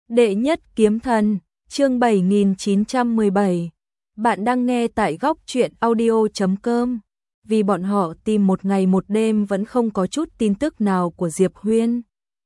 Đệ nhất kiếm thần, chương 7917. Bạn đang nghe tại góc truyện audio.com. Vì bọn họ tìm một ngày một đêm vẫn không có chút tin tức nào của Diệp Huyên.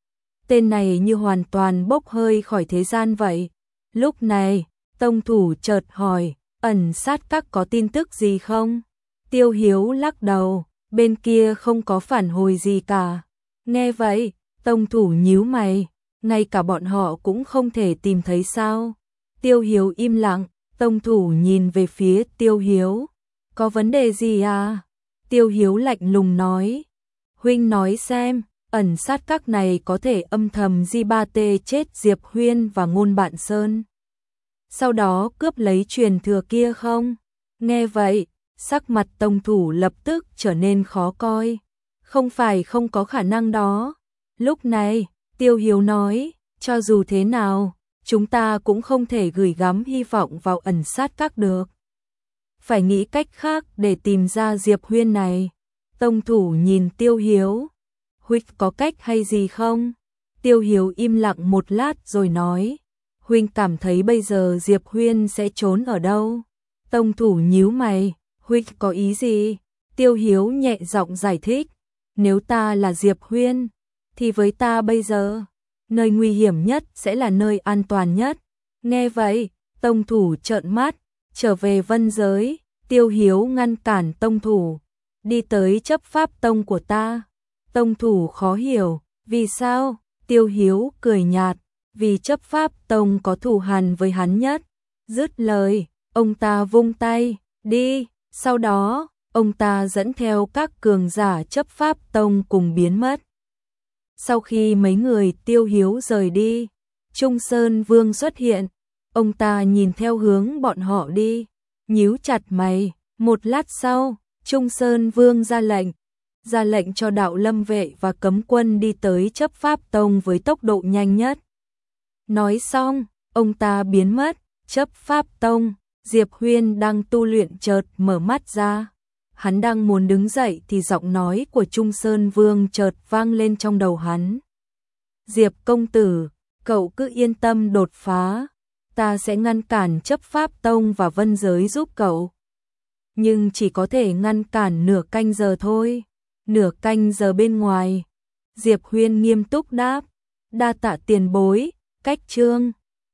Tên này như hoàn toàn bốc hơi khỏi thế gian vậy. Lúc này, tông thủ chợt hỏi, ẩn sát các có tin tức gì không? Tiêu Hiếu lắc đầu, bên kia không có phản hồi gì cả. Nghe vậy, tông thủ nhíu mày, ngay cả bọn họ cũng không thể tìm thấy sao? Tiêu Hiếu im lặng, tông thủ nhìn về phía Tiêu Hiếu. Có vấn đề gì à? Tiêu Hiếu lạnh lùng nói. Huynh nói xem, ẩn sát các này có thể âm thầm di ba tê chết Diệp Huyên và Ngôn Bạn Sơn. Sau đó cướp lấy truyền thừa kia không? Nghe vậy, sắc mặt tông thủ lập tức trở nên khó coi. Không phải không có khả năng đó. Lúc này, Tiêu Hiếu nói, cho dù thế nào, chúng ta cũng không thể gửi gắm hy vọng vào ẩn sát các được. Phải nghĩ cách khác để tìm ra Diệp Huyên này. Tông thủ nhìn Tiêu Hiếu. Huynh có cách hay gì không? Tiêu Hiếu im lặng một lát rồi nói. Huynh cảm thấy bây giờ Diệp Huyên sẽ trốn ở đâu? Tông thủ nhíu mày. Huynh có ý gì? Tiêu Hiếu nhẹ giọng giải thích. Nếu ta là Diệp Huyên, thì với ta bây giờ, nơi nguy hiểm nhất sẽ là nơi an toàn nhất. Nghe vậy, tông thủ trợn mắt, trở về vân giới. Tiêu Hiếu ngăn cản tông thủ, đi tới chấp pháp tông của ta. Tông thủ khó hiểu, vì sao? Tiêu Hiếu cười nhạt, vì chấp pháp tông có thù hằn với hắn nhất. Dứt lời, ông ta vung tay, đi. Sau đó, ông ta dẫn theo các cường giả chấp pháp tông cùng biến mất. Sau khi mấy người Tiêu Hiếu rời đi, Trung Sơn Vương xuất hiện. Ông ta nhìn theo hướng bọn họ đi, nhíu chặt mày. Một lát sau, Trung Sơn Vương ra lệnh cho đạo lâm vệ và cấm quân đi tới chấp pháp tông với tốc độ nhanh nhất. Nói xong, ông ta biến mất. Chấp pháp tông, Diệp Huyên đang tu luyện chợt mở mắt ra. Hắn đang muốn đứng dậy thì giọng nói của Trung Sơn Vương chợt vang lên trong đầu hắn. Diệp công tử, cậu cứ yên tâm đột phá, ta sẽ ngăn cản chấp pháp tông và vân giới giúp cậu. Nhưng chỉ có thể ngăn cản nửa canh giờ thôi. Nửa canh giờ bên ngoài. Diệp Huyên nghiêm túc đáp. Đa tạ tiền bối, cách chương.